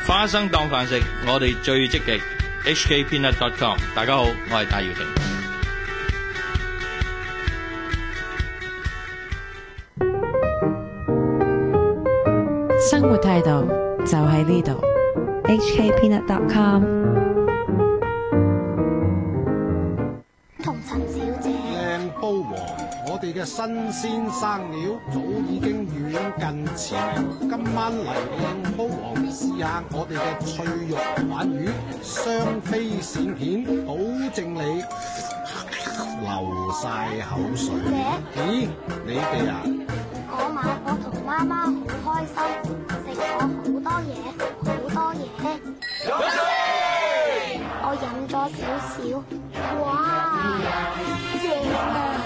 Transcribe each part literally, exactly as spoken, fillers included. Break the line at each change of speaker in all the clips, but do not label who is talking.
花生當飯食，我哋最積極。H K Peanut dot com， 大家好，我係戴耀廷。
生活態度就喺呢度。
H K Peanut dot com。
同陳小姐，
靚煲王，我哋嘅新鮮生料早已經遠近馳名。今晚嚟靚煲王試下我哋嘅脆肉鯇魚，雙飛鱔片，保證你流晒口水。咦，你哋啊？
我買我同媽媽好開心，食咗好多嘢，好多嘢。我飲咗少少，哇，正啊！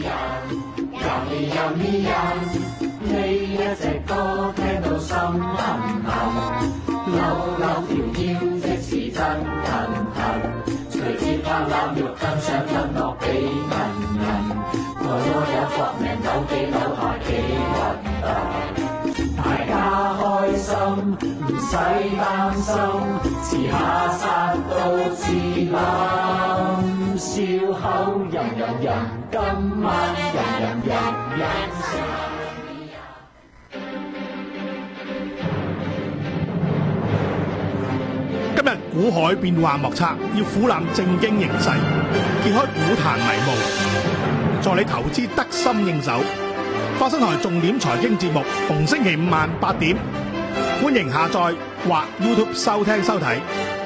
呢一隻歌聽到心痕痕，扭扭條腰即是真騰騰，隨節拍攬肉更想吞落幾銀銀，我窩有搏命扭幾扭下幾核突，大家開心唔使擔心，遲下殺到自冧，笑口吟吟吟，今晚吟吟吟吟。
今日股海變幻莫測，要俯覽正經形勢，揭開股壇迷霧，助你投資得心應手。花生台重點財經節目，逢星期五晚八點，歡迎下載或 YouTube 收聽收睇。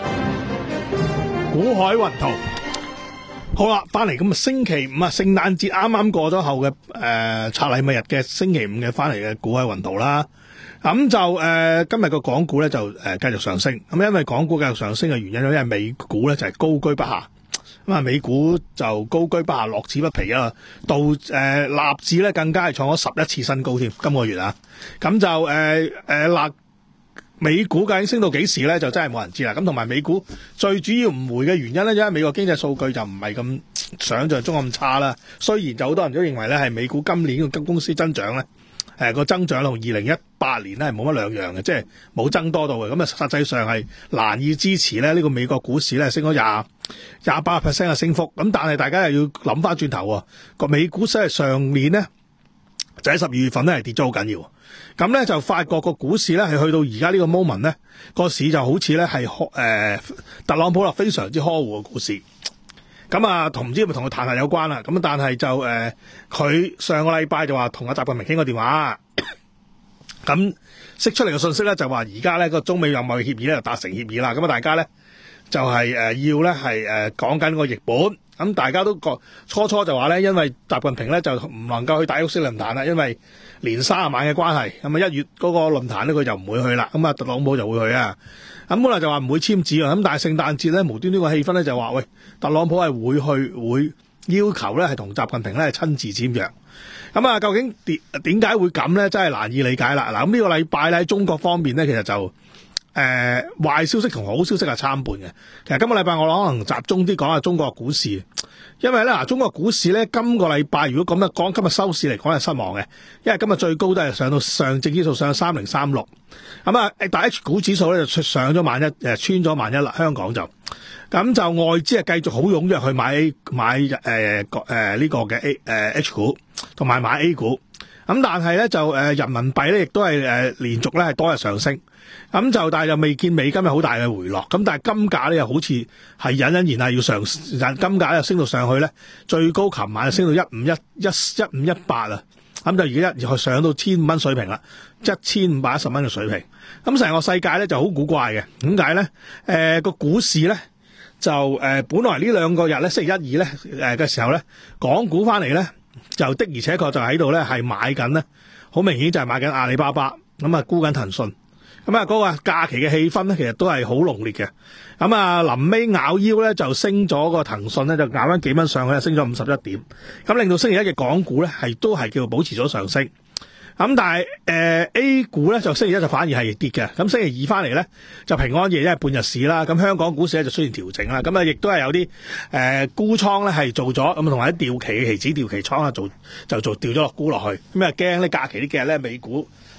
股海雲圖，好啦，翻嚟咁啊！星期五啊，聖誕節啱啱過咗後嘅誒拆禮物日嘅星期五嘅翻嚟嘅股海雲圖啦。咁就誒、呃、今日個港股咧就誒、呃、繼續上升，咁因為港股繼續上升嘅原因，因為美股咧就係、是、高居不下，咁啊美股就高居不下，樂此不疲啊，到誒納指咧更加係創咗十一次新高添，今個月啊，咁就誒誒納美股究竟升到幾時咧，就真係冇人知啦。咁同埋美股最主要唔回嘅原因咧，因為美國經濟數據就唔係咁想像中咁差啦。雖然就好多人都認為咧係美股今年嘅公司增長咧。誒、呃、個增長同二零一八年咧係冇乜兩樣嘅，即係冇增多到嘅。咁啊，實際上係難以支持咧呢、呢個美國股市咧升咗廿廿八 percent 嘅升幅。咁但係大家又要諗翻轉頭喎，個美股即係上年咧就喺十二月份咧係跌咗好緊要。咁咧就發覺個股市咧係去到而家呢個 moment 咧個市就好似咧係誒特朗普啦非常之呵護嘅股市。咁啊，同唔知係咪同佢彈劾有關啦？咁但係就誒，佢、呃、上個禮拜就話同阿習近平傾過電話，咁釋出嚟嘅信息咧就話而家咧個中美有貿易協議咧就達成協議啦。咁啊，大家咧就係、是、誒、呃、要咧係誒講緊個譯本。咁大家都覺初初就話咧，因為習近平咧就唔能夠去達沃斯論壇啦，因為年卅晚嘅關係。咁啊，一月嗰個論壇咧佢就唔會去啦。咁啊，特朗普就會去啊。咁本來就話唔會簽字啊。咁但係聖誕節咧無端端個氣氛咧就話喂，特朗普係會去會要求咧係同習近平咧係親自簽約。咁啊，究竟點點解會咁咧？真係難以理解啦。嗱，咁呢個禮拜咧喺中國方面咧，其實就誒、呃，壞消息同好消息係參半嘅。其實今個禮拜我可能集中啲講下中國股市，因為咧嗱，中國股市咧今個禮拜如果咁樣講，今日收市嚟講係失望嘅，因為今日最高都係上到上證指數上三零三六，咁啊，但 H 股指數咧就上咗萬一，誒穿咗萬一啦，香港就咁就外資係繼續好踴躍去買 A 買誒誒呢個嘅 A 誒、呃、H 股，同埋買 A 股，咁但係咧就誒、呃、人民幣咧亦都係誒、呃、連續咧係多日上升。咁就但係又未見美金有好大嘅回落，咁但係金價咧又好似係隱隱然係要上，金價又升到上去咧，最高琴晚就升到一五一一一五一八啊，咁就而家一上到千五蚊水平啦，一千五百一十蚊嘅水平。咁成個世界咧就好古怪嘅，點解咧？誒、呃、個股市咧就誒、呃、本來呢兩個日咧星期一二咧誒嘅時候咧，港股翻嚟咧就的而且確就喺度咧係買緊咧，好明顯就係買緊阿里巴巴，咁啊沽緊騰訊。咁啊，嗰個假期嘅氣氛咧，其實都係好濃烈嘅。咁啊，臨尾咬腰咧就升咗個騰訊咧，就咬翻幾蚊上去，升咗五十一點。咁令到星期一嘅港股咧係都係叫做保持咗上升。咁但係誒、呃、A 股咧就星期一就反而係跌嘅。咁星期二翻嚟咧就平安夜，因為半日市啦。咁香港股市咧就雖然調整啦，咁啊亦都係有啲誒沽倉咧係做咗，咁同埋啲掉期嘅期指掉期倉啊做就做掉咗落沽落去。咁啊驚呢假期呢幾日咧美股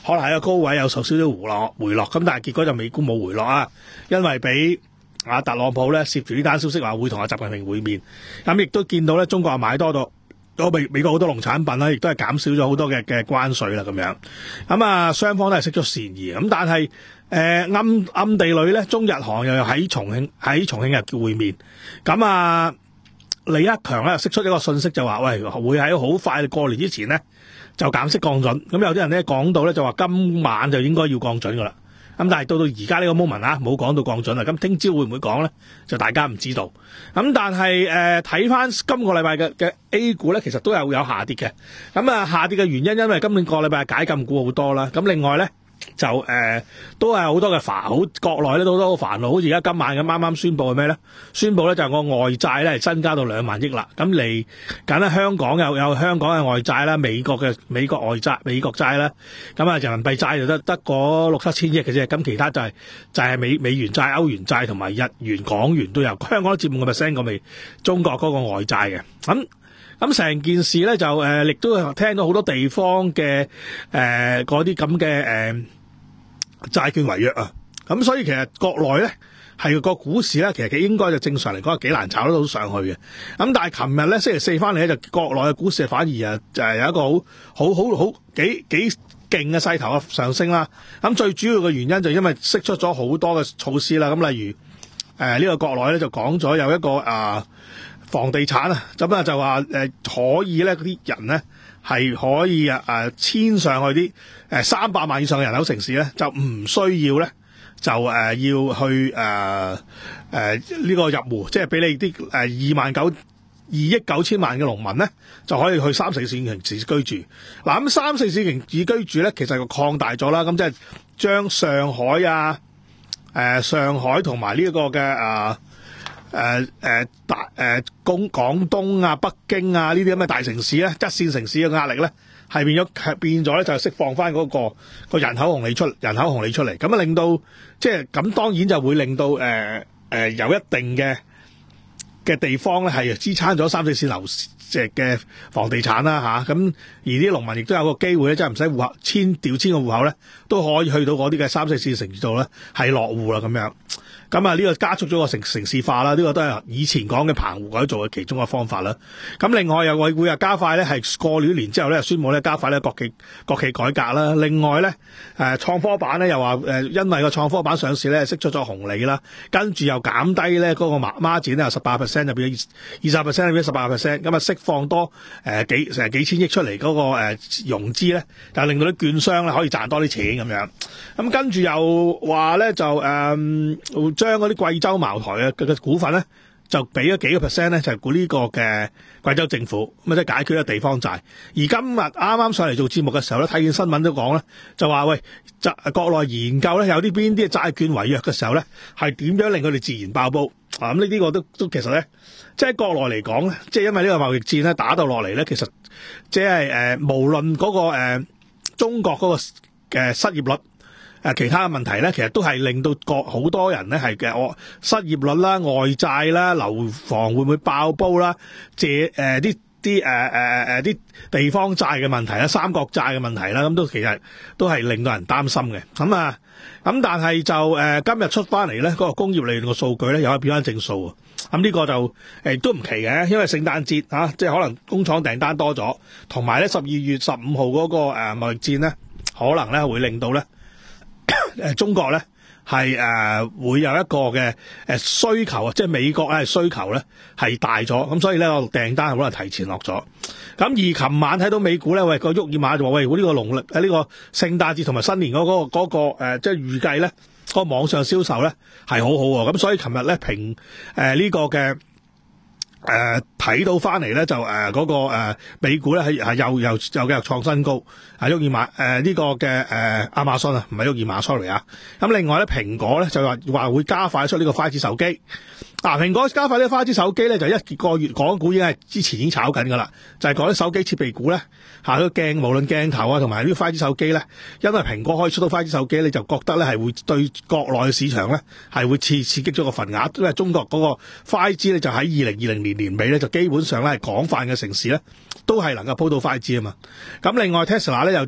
可能喺個高位有受少少回落回落，咁但係結果就美股冇回落啊，因為俾阿特朗普咧攝住呢單消息話會同阿習近平會面，咁亦都見到咧中國啊買多咗。美美國好多農產品啦，亦都係減少咗好多嘅嘅關稅啦，咁樣咁啊，雙方都係釋咗善意。咁但係誒、呃、暗暗地裏咧，中日韓又喺重慶喺重慶日叫會面。咁啊，李克強咧釋出一個信息就話，喂，會喺好快過年之前咧就減息降準。咁有啲人咧講到咧就話今晚就應該要降準噶啦。咁但係到到而家呢個 moment 啊，冇講到降準啦。咁聽朝會唔會講咧？就大家唔知道。咁但係誒睇翻今個禮拜嘅嘅 A 股咧，其實都有有下跌嘅。咁啊下跌嘅原因，因為今年個禮拜解禁股好多啦。咁另外咧就誒、呃、都係好多嘅煩，好國內咧都好多煩惱。好似而家今晚咁啱啱宣布係咩咧？宣布咧就係個外債咧係增加到兩萬億啦。咁嚟緊咧香港有有香港嘅外債啦，美國嘅美國外債美國債啦。咁啊人民幣債就得得嗰六七千億嘅啫。咁其他就係、是、就係、是、美美元債、歐元債同埋日元、港元都有。香港都佔五個 percent 個未中國嗰個外債嘅。咁咁成件事咧就誒，亦、呃、都聽到好多地方嘅誒嗰啲咁嘅誒債券違約啊！咁所以其實國內咧係個股市咧，其實應該就正常嚟講係幾難炒得到上去嘅。咁但係琴日咧星期四翻嚟咧，就國內嘅股市反而啊就係有一個好好好好幾幾勁嘅勢頭啊上升啦。咁最主要嘅原因就因為釋出咗好多嘅措施啦。咁例如誒呢、呃這個國內咧就講咗有一個啊。呃房地產啊，咁啊就話誒可以咧，嗰啲人咧係可以啊誒遷上去啲誒三百萬以上嘅人口城市咧，就唔需要咧就誒要去誒誒呢個入戶，即係俾你啲誒二萬九二億九千萬嘅農民咧，就可以去三四線城市居住。嗱咁三四線城市居住咧，其實就擴大咗啦。咁即係將上海啊誒、呃、上海同埋呢一個嘅啊。誒誒大誒廣廣東啊、北京啊呢啲咁嘅大城市咧，一線城市嘅壓力咧係變咗係變咗咧，就係釋放翻嗰個個人口紅利出人口紅利出嚟，咁啊令到即係咁當然就會令到誒誒、呃呃、有一定嘅嘅地方咧係支撐咗三四線樓即係嘅房地產啦嚇，咁、啊、而啲農民亦都有個機會咧，即係唔使戶口遷調遷個戶口咧，都可以去到嗰啲嘅三四線城市度咧係落戶啦咁樣。咁啊，呢個加速咗個城城市化啦，呢、這個都係以前講嘅棚戶改造嘅其中一個方法啦。咁另外又會會啊加快咧，係過了年之後咧，宣布咧加快咧國企國企改革啦。另外咧，誒、呃、創科板咧又話誒、呃，因為個創科板上市咧釋出咗紅利啦，跟住又減低咧嗰個孖孖展咧由十八 percent 就變咗二十 percent 變咗十八 percent，咁啊釋放多誒、呃、幾成幾千億出嚟嗰、那個誒、呃、融資咧，就令到啲券商咧可以賺多啲錢咁樣。咁跟住又話咧就誒。呃將嗰啲貴州茅台嘅嘅股份咧，就俾咗幾個 percent 咧，就係估呢個嘅貴州政府，咁啊即係解決咗地方債。而今日啱啱上嚟做節目嘅時候咧，睇見新聞都講咧，就話喂，就國內研究咧有啲邊啲債券違約嘅時候咧，係點樣令佢哋自然爆煲啊？咁呢啲個都都其實咧，即係國內嚟講咧，即係因為呢個貿易戰咧打到落嚟咧，其實即係誒無論嗰個誒中國嗰個嘅失業率。誒其他嘅問題咧，其實都係令到各好多人咧係嘅，我失業率啦、外債啦、樓房會唔會爆煲啦、借誒啲啲誒誒誒啲地方債嘅問題啦、三角債嘅問題啦，咁都其實都係令到人擔心嘅。咁啊，咁但係就誒、呃、今日出翻嚟咧，嗰、那個工業利潤嘅數據咧又可以變翻正數啊。咁呢個就誒都唔奇嘅，因為聖誕節啊，即係可能工廠訂單多咗，同埋咧十二月十五號嗰個誒貿易戰咧，可能咧會令到咧。誒，中國咧係誒會有一個嘅誒需求啊，即係美國咧係需求咧係大咗，咁所以咧個訂單係可能提前落咗。咁而琴晚睇到美股咧，喂個沃爾瑪就話喂，呢個農曆誒呢個聖誕節同埋新年嗰、嗰個嗰、嗰個誒、呃、即係預計咧個網上銷售咧係好好喎。咁所以琴日咧評誒呢個嘅。誒睇、呃、到翻嚟咧就誒嗰、呃那個、呃、美股咧係係又又又繼續創新高，啊沃爾瑪誒呢個嘅誒亞馬遜啊，唔係沃爾瑪 sorry 啊。咁另外咧蘋果咧就話話會加快出呢個 五 G 手機。嗱，蘋果加快呢個 五 G 手機咧就一個月港股已經係之前已經炒緊噶啦，就係講啲手機設備股咧下個鏡無論鏡頭啊同埋呢個 五 G 手機咧，因為蘋果可以出到 五 G 手機，你就覺得咧係會對國內嘅市場咧係會刺刺激咗個份額，因為中國嗰個 五 G 咧就喺二零二零年年尾咧就基本上咧係廣泛嘅城市咧都係能夠鋪到 五 G 啊嘛。咁另外 Tesla 咧又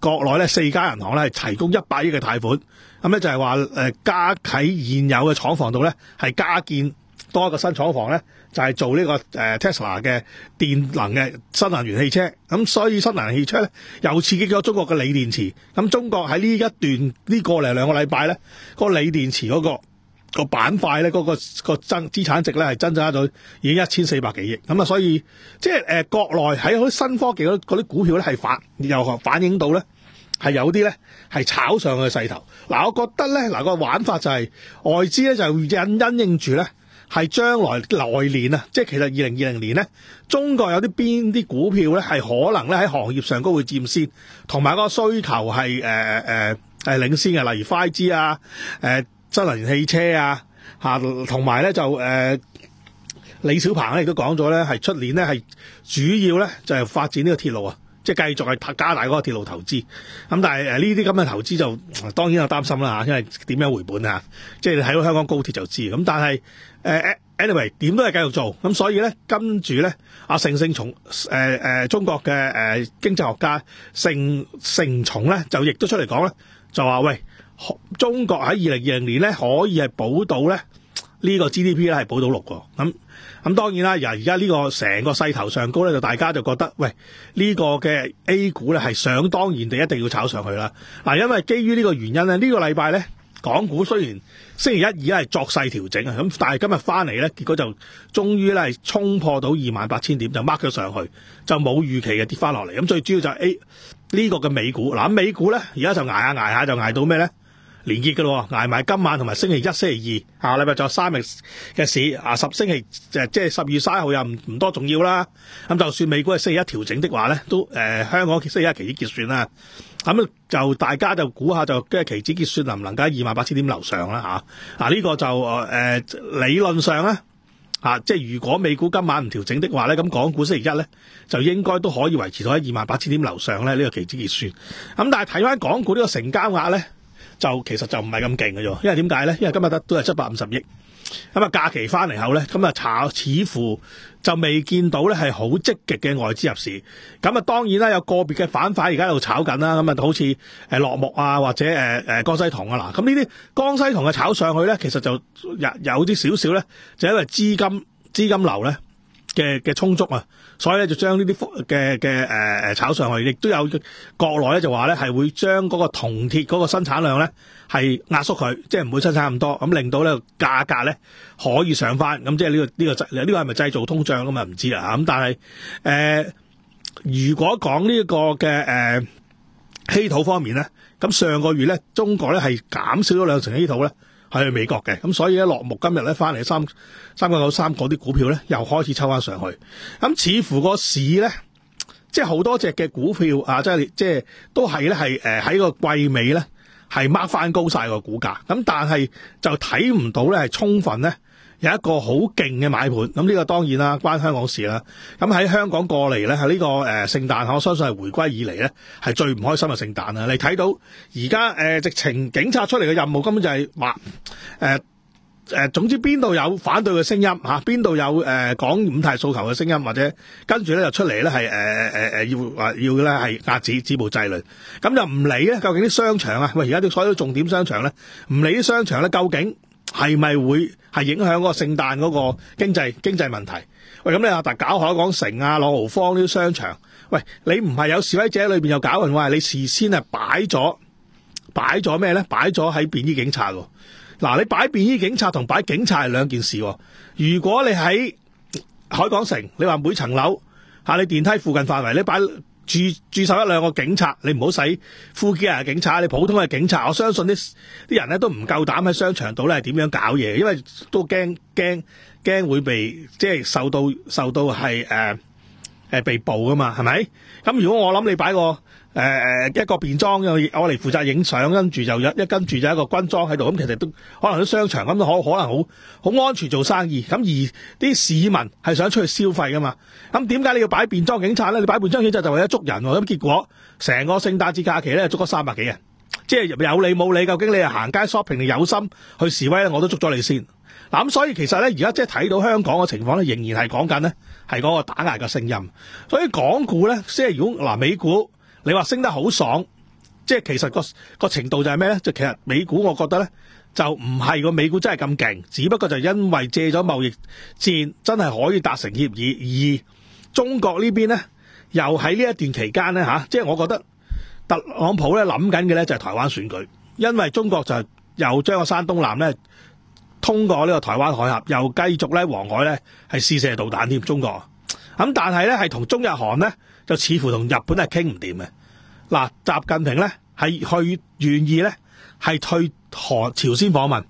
國內咧四間銀行咧係提供一百億嘅貸款，咁咧就係話誒加喺現有嘅廠房度咧係加建多一個新廠房咧，就係、是、做呢、這個誒、呃、Tesla 嘅電能嘅新能源汽車。咁所以新能源汽車咧又刺激咗中國嘅鋰電池。咁中國喺呢一段呢個零兩個禮拜咧，個鋰電池嗰、那個。個板塊咧，嗰、那個個增資產值咧係增加咗已經一千四百幾億，咁啊，所以即係誒、呃、國內喺好新科技嗰啲股票咧係反又反映到咧係有啲咧係炒上去嘅勢頭。嗱，我覺得咧嗱、那個玩法就係、是、外資咧就因因應住咧係將來來年啊，即係其實二零二零年咧，中國有啲邊啲股票咧係可能咧喺行業上都會佔先，同埋個需求係誒誒係領先嘅，例如 五 G 啊，誒、呃。新能源汽車啊，嚇，同埋咧就誒、呃、李小鵬咧亦都講咗咧，係出年咧係主要咧就係、是、發展呢個鐵路啊，即係繼續係加大嗰個鐵路投資。咁但係誒呢啲咁嘅投資就當然有擔心啦嚇，因為點樣回本啊？即係你睇到香港高鐵就知。咁但係誒、呃、anyway 點都係繼續做。咁所以咧跟住咧阿盛盛松誒誒中國嘅誒、呃、經濟學家盛盛松咧就亦都出嚟講咧，就話喂。中國喺二零二零年咧可以係保到咧呢個 G D P 咧係保到六個，咁咁當然啦，而而家呢個成個勢頭上高咧，就大家就覺得喂呢個嘅 A 股咧係想當然地一定要炒上去啦。嗱，因為基於呢個原因咧，呢個禮拜咧港股雖然星期一二咧係作勢調整啊，咁但係今日翻嚟咧，結果就終於咧係衝破到二萬八千點，就 mark 咗上去，就冇預期嘅跌翻落嚟。咁最主要就係 A 呢個嘅美股，嗱美股咧而家就捱下捱下就捱到咩咧？連結嘅咯，捱埋今晚同埋星期一、星期二，下個禮拜仲有三日嘅市啊，十星期即係十二月三號又唔唔多重要啦。咁就算美股係星期一調整的話咧，都誒、呃、香港星期一期指結算啦。咁就大家就估下就即係期指結算能唔能夠喺二萬八千點樓上啦嚇。嗱、啊、呢、這個就誒、呃、理論上咧嚇、啊，即係如果美股今晚唔調整的話咧，咁港股星期一咧就應該都可以維持到喺二萬八千點樓上咧呢、這個期指結算。咁但係睇翻港股呢個成交額咧。就其實就唔係咁勁嘅啫，因為點解咧？因為今日得都係七百五十億，咁啊假期翻嚟後咧，咁啊炒似乎就未見到咧係好積極嘅外資入市。咁啊當然啦，有個別嘅板塊而家喺度炒緊啦，咁啊好似誒落木啊或者誒誒江西銅啊嗱，咁呢啲江西銅嘅炒上去咧，其實就有有啲少少咧，就因為資金資金流咧嘅嘅充足啊，所以咧就將呢啲嘅嘅誒誒炒上去，亦都有國內咧就話咧係會將嗰個銅鐵嗰個生產量咧係壓縮佢，即係唔會生產咁多，咁令到咧價格咧可以上翻，咁即係呢個呢個呢個係咪製造通脹咁啊？唔知啦，咁但係誒、呃、如果講呢個嘅誒稀土方面咧，咁上個月咧中國咧係減少咗兩成稀土咧。係去美國嘅，咁所以咧落木今日咧翻嚟三三九九三嗰啲股票咧又開始抽翻上去，咁似乎個市咧即係好多隻嘅股票啊，即係即係都係咧係誒喺個季尾咧係掹翻高晒個股價，咁但係就睇唔到咧係充分咧有一個好勁嘅買盤，咁呢個當然啦關香港事啦。咁喺香港過嚟咧係呢個誒聖誕，我相信係回歸以嚟咧係最唔開心嘅聖誕啦。你睇到而家誒直情警察出嚟嘅任務根本就係話誒誒，總之邊度有反對嘅聲音嚇，邊度有誒講五大訴求嘅聲音，或者跟住咧就出嚟咧係誒誒誒要話要咧係壓止止暴制亂，咁就唔理咧究竟啲商場啊，喂而家啲所有重點商場咧，唔理啲商場咧究竟係咪會係影響嗰個聖誕嗰個經濟經濟問題？喂，咁你話但搞海港城啊、朗豪坊呢啲商場，喂，你唔係有示威者裏邊有搞混話，你事先係擺咗擺咗咩咧？擺咗喺便衣警察喎。嗱，你擺便衣警察同擺警察係兩件事喎。如果你喺海港城，你話每層樓嚇你電梯附近範圍，你擺駐駐守一兩個警察，你唔好使副機嘅警察，你普通嘅警察，我相信啲啲人咧都唔夠膽喺商場度咧係點樣搞嘢，因為都驚驚驚會被即係受到受到係誒誒被捕噶嘛，係咪？咁如果我諗你擺個誒誒、呃、一個便裝，我嚟負責影相，跟住就一一跟住就一個軍裝喺度，咁其實都可能啲商場咁都可可能好好安全做生意。咁而啲市民係想出去消費噶嘛，咁點解你要擺便裝警察咧？你擺便裝警察就為咗捉人喎，咁結果成個聖誕節假期咧捉咗三百幾人，即係有理冇理，究竟你係行街 shopping 定有心去示威咧？我都捉咗你先。嗱，咁所以其實咧，而家即係睇到香港嘅情況咧，仍然係講緊咧係嗰個打壓嘅聲音。所以港股咧，即係如果嗱美股，你話升得好爽， 即係其實個個程度就係咩咧？就其實美股我覺得咧就唔係個美股真係咁勁，只不過就因為借咗貿易戰真係可以達成協議，而中國呢邊咧又喺呢一段期間咧嚇，即係我覺得特朗普咧諗緊嘅咧就係台灣選舉，因為中國就又將個山東艦咧通過呢個台灣海峽，又繼續咧黃海咧係試射導彈添，中國咁，但係咧係同中日韓咧就似乎同日本係傾唔掂嘅。嗱，習近平咧係去願意咧係去韓朝鮮訪問，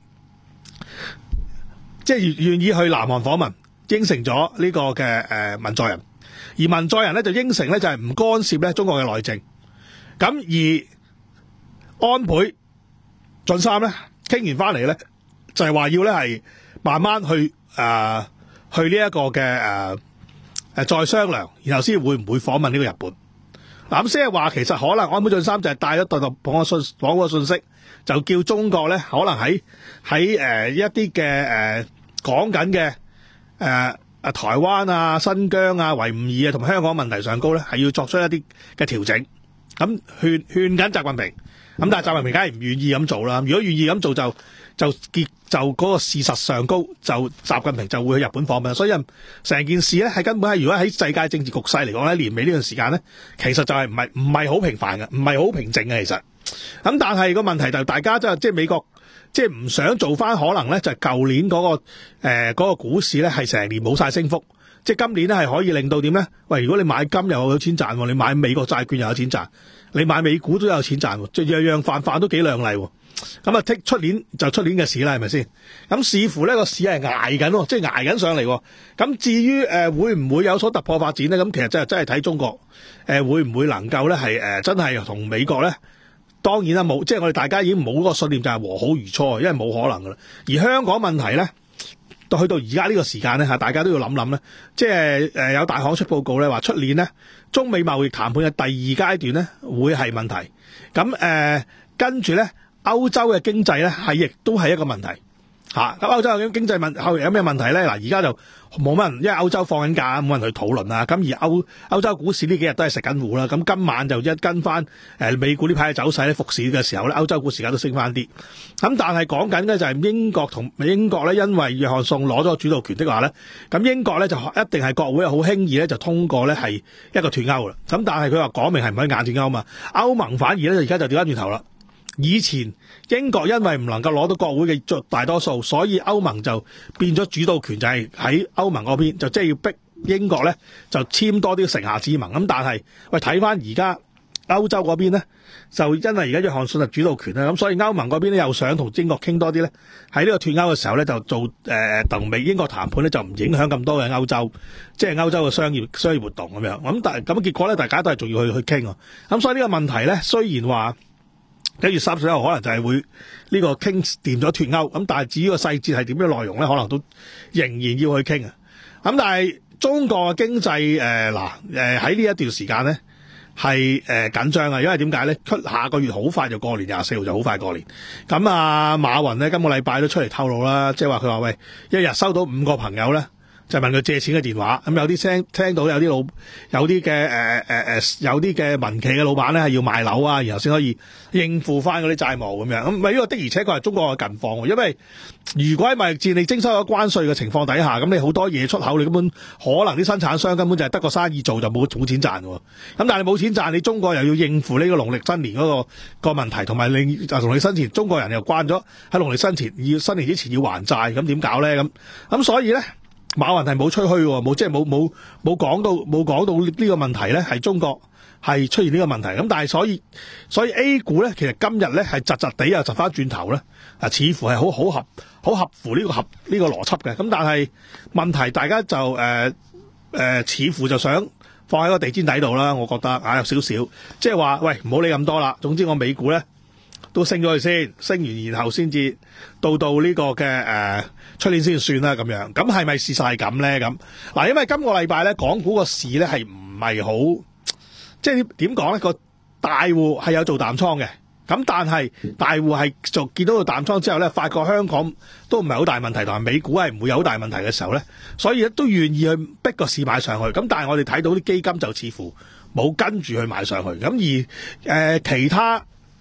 即係願意去南韓訪問，應承咗呢個嘅誒文在寅，而文在寅咧就應承咧就係唔干涉咧中國嘅內政。咁而安倍晉三咧傾完翻嚟咧就係話要咧係慢慢去誒、呃、去呢一個嘅誒誒再商量，然後先會唔會訪問呢個日本。嗱，咁即係話其實可能安倍晉三就係帶咗特朗普嘅信講個信息，就叫中國咧可能喺喺誒一啲嘅誒講緊嘅誒啊台灣啊、新疆啊、維吾爾啊同香港問題上高咧係要作出一啲嘅調整。咁勸勸緊習近平，咁但係習近平梗係唔願意咁做啦。如果願意咁做就就結就嗰個事實上高，就習近平就會去日本訪問。所以成件事咧係根本係如果喺世界政治局勢嚟講咧，年尾呢段時間咧，其實就係唔係唔係好平凡嘅，唔係好平靜嘅其實。咁但係個問題就大家即係即係美國即係唔想做翻，可能咧就係舊年嗰、嗰個誒嗰、呃嗰個股市咧係成年冇晒升幅。即係今年咧係可以令到點咧？喂，如果你買金又有錢賺，你買美國債券又有錢賺，你買美股都有錢賺，即係樣樣飯飯都幾亮麗。咁啊，剔出年就出年嘅市啦，係咪先？咁視乎呢個市係捱緊，即係捱緊上嚟。咁至於誒、呃、會唔會有所突破發展咧？咁其實真係真係睇中國誒、呃、會唔會能夠咧係誒真係同美國咧？當然啦，冇即係我哋大家已經冇嗰個信念就係和好如初，因為冇可能噶啦。而香港問題咧。去到而家呢個時間咧嚇，大家都要諗諗咧，即係誒有大行出報告咧，話出年咧中美貿易談判嘅第二階段咧會係問題。咁誒、呃、跟住咧歐洲嘅經濟咧係亦都係一個問題嚇。咁歐洲嘅經濟問後有咩問題咧？嗱，而家就冇乜人，因為歐洲放緊假，冇人去討論啦。咁而歐歐洲股市呢幾日都係食緊糊啦。咁今晚就一跟翻誒美股呢排嘅走勢咧，復市嘅時候咧，歐洲股市而家都升翻啲。咁但係講緊咧就係英國同英國咧，因為約翰遜攞咗主導權的話咧，咁英國咧就一定係國會好輕易咧就通過咧係一個脫歐啦。咁但係佢話講明係唔可以硬脫歐嘛，歐盟反而咧而家就調翻轉頭啦。以前英國因為唔能夠攞到國會嘅絕大多數，所以歐盟就變咗主導權，就係喺歐盟嗰邊就即係要逼英國咧就簽多啲城下之盟。咁但係喂睇翻而家歐洲嗰邊咧，就因為而家約翰遜係主導權啦，咁所以歐盟嗰邊咧又想同英國傾多啲咧，喺呢個脫歐嘅時候咧就做誒同美英國談判咧，就唔影響咁多嘅歐洲，即係歐洲嘅商業商業活動咁樣。咁但係咁結果咧，大家都係仲要去去傾啊。咁所以呢個問題咧，雖然話一月三十一號可能就係會呢個傾掂咗脫歐，咁但係至於個細節係點樣內容咧，可能都仍然要去傾啊。咁但係中國嘅經濟誒嗱誒喺呢一段時間咧係誒緊張啊，因為點解咧？出下個月好快就過年，廿四號就好快過年。咁啊馬雲咧今個禮拜都出嚟透露啦，即係話佢話喂，一日收到五個朋友咧，就問佢借錢嘅電話，咁有啲聲聽到有啲老有啲嘅誒誒誒有啲嘅民企嘅老闆咧係要賣樓啊，然後先可以應付翻嗰啲債務咁樣。咁咪呢個的而且確係中國嘅近況，因為如果喺貿易戰你徵收咗關稅嘅情況底下，咁你好多嘢出口，你根本可能啲生產商根本就係得個生意做就冇冇錢賺喎。咁但係你冇錢賺，你中國又要應付呢個農曆新年嗰個個問題，同埋你農曆新年中國人又慣咗喺農曆新前要新年之前要還債，咁點搞咧？咁咁所以咧。馬雲係冇吹噓，冇即係冇冇冇講到冇講到呢個問題咧，係中國係出現呢個問題。咁但係所以所以 A 股咧，其實今日咧係窒窒地又窒翻轉頭咧，啊似乎係好好合好合乎呢個合呢、呢個邏輯嘅。咁但係問題大家就誒誒、呃呃、似乎就想放喺個地氈底度啦。我覺得啊有少少，即係話喂唔好理咁多啦。總之我美股咧都升咗去先，升完然後先至到到呢個嘅誒出年先算啦咁樣。咁係咪事實係咁咧？咁嗱，因為今個禮拜咧，港股個市咧係唔係好，即係點講咧？個大戶係有做淡倉嘅，咁但係大戶係就見到個淡倉之後咧，發覺香港都唔係好大問題，同埋美股係唔會有好大問題嘅時候咧，所以都願意去逼個市買上去。咁但係我哋睇到啲基金就似乎冇跟住去買上去。咁而誒、呃、其他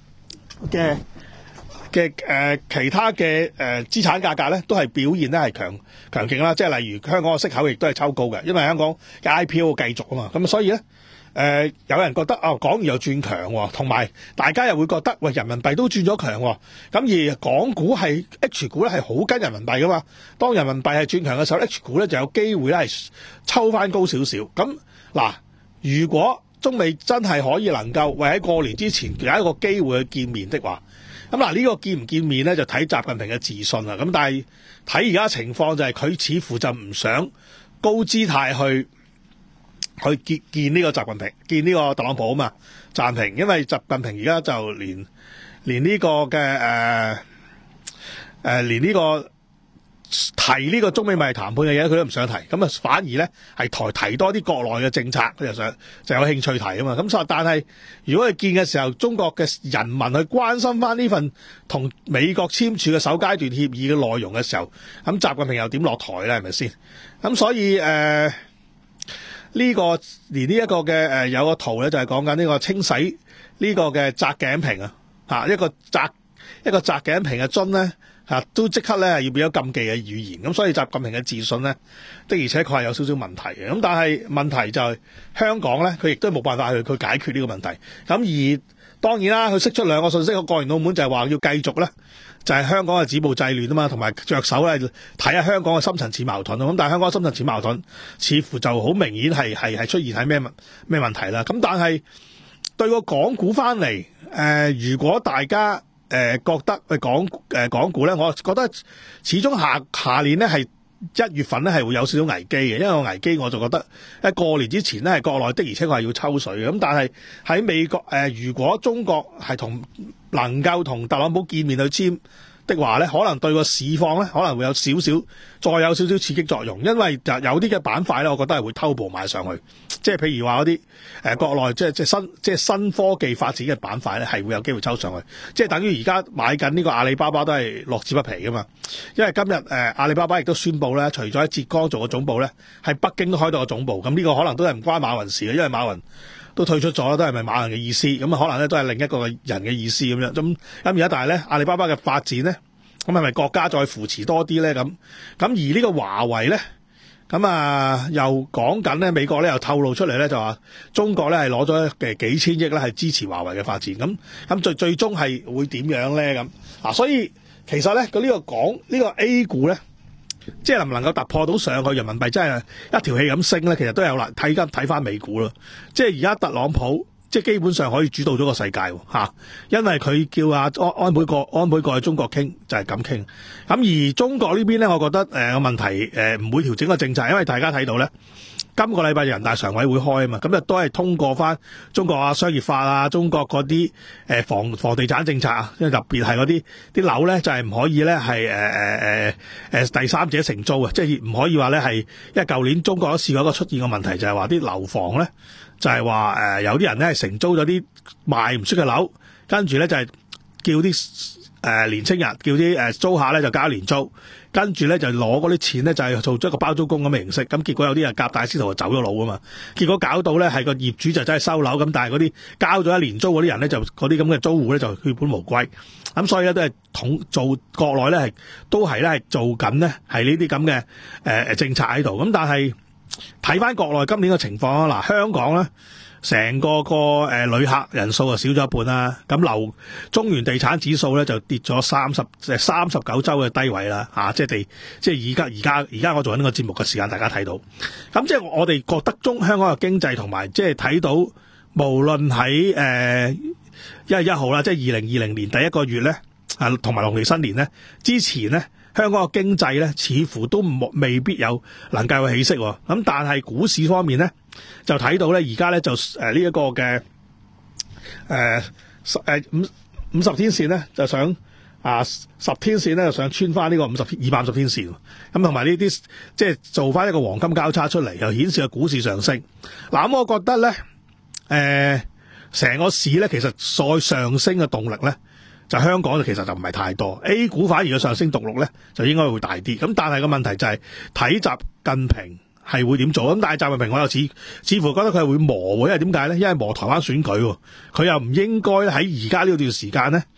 嘅嘅誒其他嘅誒、呃、資產價格咧，都係表現咧係強強勁啦。即係例如香港嘅息口亦都係抽高嘅，因為香港嘅 I P O 繼續啊嘛。咁所以咧誒、呃、有人覺得啊、哦、港元又轉強喎，同埋大家又會覺得喂人民幣都轉咗強喎。咁而港股係 H 股咧係好跟人民幣噶嘛。當人民幣係轉強嘅時候 ，H 股咧就有機會咧係抽翻高少少。咁嗱，如果中美真係可以能夠為喺過年之前有一個機會去見面的話，咁嗱呢個見唔見面咧就睇習近平嘅自信啦。咁但係睇而家情況就係佢似乎就唔想高姿態去去見見呢個習近平，見呢個特朗普啊嘛，習近平，因為習近平而家就連連呢個嘅誒誒連呢個提呢個中美貿易談判嘅嘢，佢都唔想提，咁啊反而咧係抬提多啲國內嘅政策，佢就想就有興趣提啊嘛。咁所以但係如果佢見嘅時候，中國嘅人民去關心翻呢份同美國簽署嘅首階段協議嘅內容嘅時候，咁習近平又點落台咧？係咪先？咁所以誒呢、呃這個連呢一個嘅誒、呃、有個圖咧，就係講緊呢個清洗呢個嘅擲頸瓶啊，嚇一個擲一個擲頸瓶嘅樽咧。啊，都即刻咧係要變咗禁忌嘅語言，咁所以習近平嘅自信咧的而且確係有少少問題嘅。咁但係問題就係香港咧，佢亦都冇辦法去去解決呢個問題。咁而當然啦，佢釋出兩個信息，過完澳門就係話要繼續咧，就係、是、香港嘅止暴制亂啊嘛，同埋着手咧睇下香港嘅深層次矛盾。咁但係香港嘅深層次矛盾似乎就好明顯係係係出現喺咩咩問題啦。咁但係對個港股翻嚟，誒、呃、如果大家誒、呃、覺得誒港誒、呃、港股咧，我覺得始終下下年咧係一月份咧係會有少少危機嘅，因為個危機我就覺得喺過年之前咧係國內的而且確係要抽水嘅。咁但係喺美國誒、呃，如果中國係同能夠同特朗普見面去簽的話咧，可能對個市況咧可能會有少少再有少少刺激作用，因為就有啲嘅板塊咧，我覺得係會偷步買上去，即係譬如話嗰啲誒國內即係即係新即係新科技發展嘅板塊咧，係會有機會抽上去，即係等於而家買緊呢個阿里巴巴都係樂此不疲噶嘛，因為今日誒、呃、阿里巴巴亦都宣布咧，除咗喺浙江做個總部咧，喺北京都開到個總部，咁呢個可能都係唔關馬雲事嘅，因為馬雲都退出咗，都係咪馬雲嘅意思？咁啊，可能咧都係另一個人嘅意思咁樣。咁咁而家但係咧，阿里巴巴嘅發展咧，咁係咪國家再扶持多啲咧？咁咁而呢個華為咧，咁啊又講緊咧，美國咧又透露出嚟咧，就話中國咧係攞咗嘅幾千億咧係支持華為嘅發展。咁咁最最終係會點樣咧？咁啊，所以其實咧，佢、這、呢個講呢、這個 A 股咧。即係能唔能夠突破到上去，人民幣真係一條氣咁升咧？其實都有啦，睇緊睇翻美股咯。即係而家特朗普，即係基本上可以主導咗個世界吓、啊，因為佢叫阿安安倍過安倍過去中國傾，就係咁傾。咁而中國呢邊咧，我覺得誒個、呃、問題誒唔、呃、會調整個政策，因為大家睇到咧。今個禮拜人大常委會開啊嘛，咁就都係通過翻中國啊商業化啊，中國嗰啲誒房房地產政策啊，因為特別係嗰啲啲樓咧就係、是、唔可以咧係誒誒誒誒第三者承租啊，即係唔可以話咧係，因為舊年中國都試過一個出現個問題，就係話啲樓房咧就係話誒有啲人咧係承租咗啲賣唔出嘅樓，跟住咧就係、是、叫啲誒、呃、年青人叫啲誒租客咧就交年租。跟住咧就攞嗰啲錢咧就係做咗一個包租公咁嘅形式，咁結果有啲人夾帶私逃就走咗佬啊嘛，結果搞到咧係個業主就真係收樓，咁但係嗰啲交咗一年租嗰啲人咧就嗰啲咁嘅租戶咧就血本無歸，咁所以咧都係統做國內咧係都係咧係做緊咧係呢啲咁嘅誒誒政策喺度，咁但係睇翻國內今年嘅情況啊，嗱香港咧。成個個誒、呃、旅客人數就少咗一半啦，咁樓中原地產指數咧就跌咗三十誒三十九周嘅低位啦，嚇、啊！即係地即係而家而家而家我做緊呢個節目嘅時間，大家睇到，咁即係我哋覺得中香港嘅經濟同埋即係睇到，無論喺誒一月一號啦，即係二零二零年第一個月咧，啊同埋農曆新年咧之前咧。香港嘅經濟咧，似乎都冇未必有能夠有起色喎。咁但係股市方面咧，就睇到咧，而家咧就誒呢一個嘅誒十誒五五十天線咧，就想啊十天線咧就想穿翻呢個五十二百五十天線。咁同埋呢啲即係做翻一個黃金交叉出嚟，又顯示個股市上升。嗱、啊、咁，我覺得咧誒成個市咧，其實再上升嘅動力咧。就香港其實就唔係太多 ，A 股反而嘅上升動力咧就應該會大啲。咁但係個問題就係睇習近平係會點做。咁但係習近平我又似似乎覺得佢係會磨喎，因為點解咧？因為磨台灣選舉，佢又唔應該喺而家呢段時間咧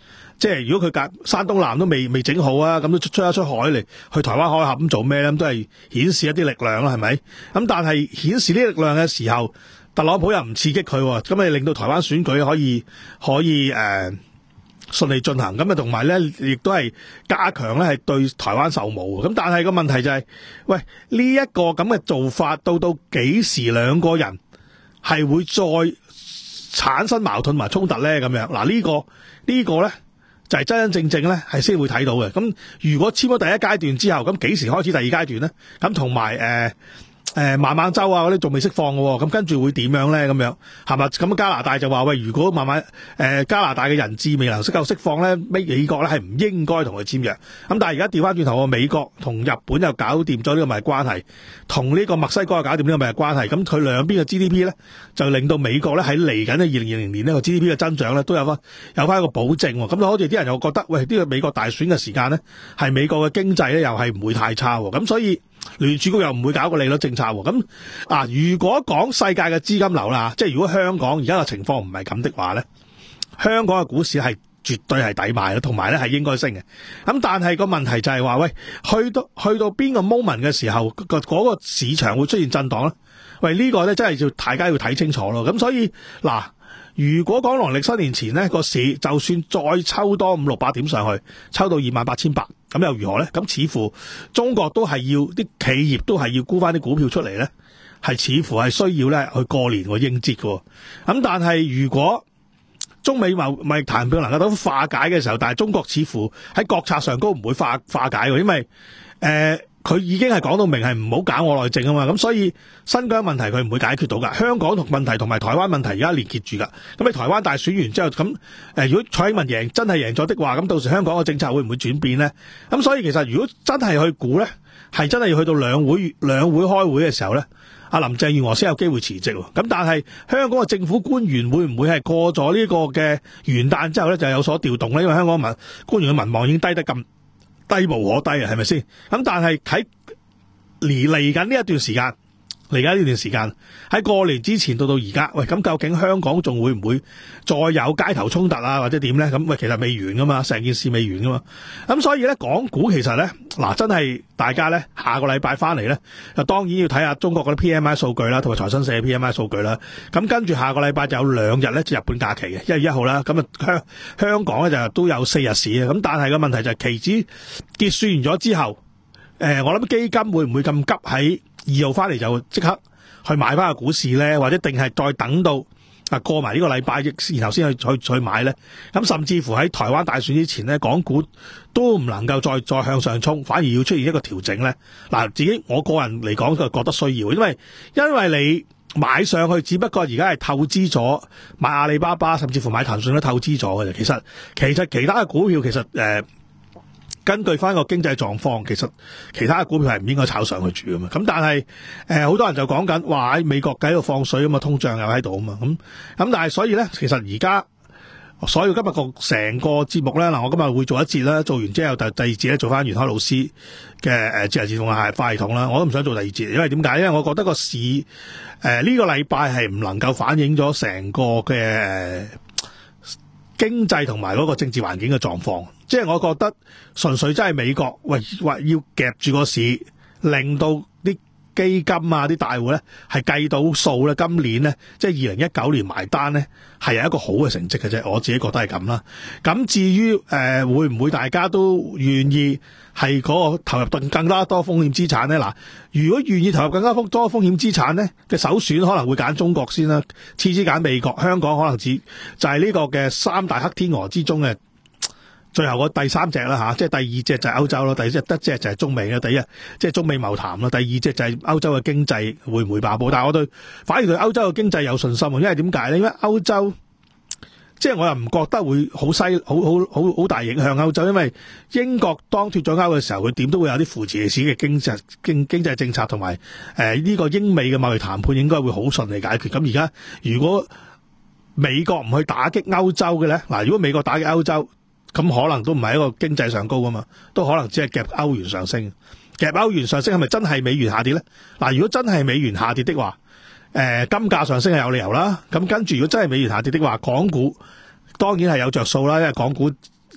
即係如果佢隔山東艦都未未整好啊，咁都出出一出海嚟去台灣海峽咁做咩咧？咁都係顯示一啲力量啦，係咪？咁但係顯示呢啲力量嘅時候，特朗普又唔刺激佢，咁咪令到台灣選舉可以可以誒、呃、順利進行，咁啊同埋咧亦都係加強咧係對台灣售武。咁但係個問題就係、是，喂呢一、這個咁嘅做法，到到幾時兩個人係會再產生矛盾同埋衝突咧？咁樣嗱，呢、這個呢、這個咧就係、是、真真正正咧係先會睇到嘅。咁如果簽咗第一階段之後，咁幾時開始第二階段咧？咁同埋誒誒孟晚舟啊嗰啲仲未釋放嘅，咁跟住會點樣咧？咁樣係咪？咁加拿大就話喂，如果慢慢誒、呃、加拿大嘅人質未能夠釋放咧，美美國咧係唔應該同佢簽約。咁但係而家調翻轉頭，美國同日本又搞掂咗呢個貿易關係，同呢個墨西哥又搞掂呢個貿易關係。咁佢兩邊嘅 G D P 咧，就令到美國咧喺嚟緊嘅二零二零年呢個 G D P 嘅增長咧都有翻有翻一個保證。咁就好似啲人又覺得喂，呢、這個美國大選嘅時間咧，係美國嘅經濟咧又係唔會太差。咁所以聯儲局又唔會搞個利率政策喎，咁啊，如果講世界嘅資金流啦，即係如果香港而家嘅情況唔係咁的話咧，香港嘅股市係絕對係抵買咯，同埋咧係應該升嘅。咁但係個問題就係話，喂，去到去到邊個 moment 嘅時候，個嗰個市場會出現震盪咧？喂，呢個咧真係要大家要睇清楚咯。咁所以嗱，如果講農曆新年前呢個市就算再抽多五六百點上去，抽到二萬八千八，咁又如何呢？咁似乎中國都係要啲企業都係要沽翻啲股票出嚟呢，係似乎係需要咧去過年個應節嘅。咁但係如果中美貿貿易談判能夠得化解嘅時候，但係中國似乎喺國策上都唔會化化解嘅，因為誒佢、呃、已經係講到明係唔好搞我內政啊嘛，咁所以新疆問題佢唔會解決到噶，香港同問題同埋台灣問題而家連結住噶。咁你台灣大選完之後，咁誒、呃、如果蔡英文贏真係贏咗的話，咁到時香港嘅政策會唔會轉變呢？咁所以其實如果真係去估呢，係真係要去到兩會兩會開會嘅時候呢，阿林鄭月娥先有機會辭職。咁但係香港嘅政府官員會唔會係過咗呢個嘅元旦之後呢就有所調動呢？因為香港民官員嘅民望已經低得咁低無可低啊，係咪先？咁但係喺嚟嚟緊呢一段時間，嚟緊呢段時間喺過年之前到到而家，喂，咁究竟香港仲會唔會再有街頭衝突啊，或者點咧？咁喂，其實未完噶嘛，成件事未完噶嘛。咁所以咧，港股其實咧，嗱，真係大家咧，下個禮拜翻嚟咧，就當然要睇下中國嗰啲 P M I 數據啦，同埋財新社嘅 P M I 數據啦。咁跟住下個禮拜就有兩日咧，就日本假期嘅一月一號啦。咁啊香香港咧就都有四日市嘅。咁但係個問題就係期指結算完咗之後，誒、呃，我諗基金會唔會咁急喺二號翻嚟就即刻去買翻個股市咧，或者定係再等到啊過埋呢個禮拜，然後先去去去買咧？咁甚至乎喺台灣大選之前咧，港股都唔能夠再再向上衝，反而要出現一個調整咧。嗱，自己我個人嚟講就覺得需要，因為因為你買上去，只不過而家係透支咗買阿里巴巴，甚至乎買騰訊都透支咗嘅啫。其實其實其他嘅股票其實誒。呃根據翻個經濟狀況，其實其他嘅股票係唔應該炒上去住㗎嘛。咁但係誒好多人就講緊話喺美國喺度放水啊嘛，通脹又喺度啊嘛。咁咁但係所以咧，其實而家所以今日個成個節目咧，嗱我今日會做一節啦，做完之後第第二節咧做翻袁開老師嘅誒節日自動化系統啦。我都唔想做第二節，因為點解？因為我覺得個市誒呢、呃這個禮拜係唔能夠反映咗成個嘅誒、呃、經濟同埋嗰個政治環境嘅狀況。即係我覺得純粹真係美國喂話要夾住個市，令到啲基金啊啲大戶咧係計到數咧，今年咧即係二零一九年埋單咧係有一個好嘅成績嘅啫，我自己覺得係咁啦。咁至於誒、呃、會唔會大家都願意係嗰個投入更更加多風險資產咧？嗱，如果願意投入更加多風險資產咧嘅首選可能會揀中國先啦，次之揀美國，香港可能只就係呢個嘅三大黑天鵝之中嘅最後個第三隻啦吓，即係第二隻就係歐洲咯，第一隻得隻就係中美啦，第一即係中美貿談啦，第二隻就係歐洲嘅經濟會唔會爆煲？但係我對反而對歐洲嘅經濟有信心，因為點解咧？因為歐洲即係我又唔覺得會好犀好好好好大影響歐洲，因為英國當脫咗歐嘅時候，佢點都會有啲扶持市嘅經濟經經濟政策，同埋誒呢個英美嘅貿易談判應該會好順利解決。咁而家如果美國唔去打擊歐洲嘅咧，嗱，如果美國打擊歐洲，咁可能都唔係一個經濟上高噶嘛，都可能只係夾歐元上升。夾歐元上升係咪真係美元下跌咧？嗱，如果真係美元下跌的話，誒、呃、金價上升係有理由啦。咁跟住如果真係美元下跌的話，港股當然係有着數啦，因為港股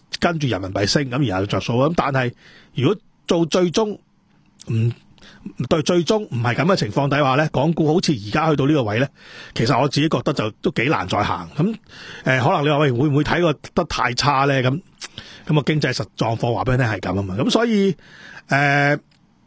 跟住人民幣升，咁然後着數。咁但係如果做最終唔對最終唔係咁嘅情況底下咧，港股好似而家去到呢個位咧，其實我自己覺得就都幾難再行。咁誒、呃，可能你話喂會唔會睇過得太差咧？咁咁個經濟實狀況話俾你聽係咁啊嘛。咁所以誒。呃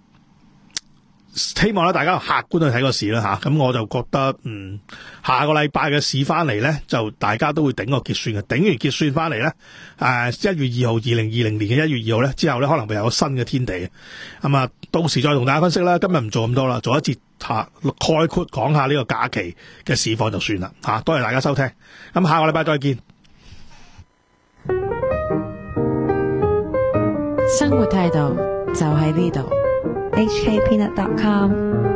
希望咧大家客觀去睇個市啦吓，咁我就覺得嗯下個禮拜嘅市翻嚟咧，就大家都會頂個結算嘅，頂完結算翻嚟咧，誒一月二號二零二零年嘅一月二號咧之後咧，可能會有個新嘅天地。咁啊，到時再同大家分析啦。今日唔做咁多啦，做一節吓概括講下呢個假期嘅市況就算啦吓。多謝大家收聽，咁下個禮拜再見。
生活態度就喺呢度。
H K Peanut dot com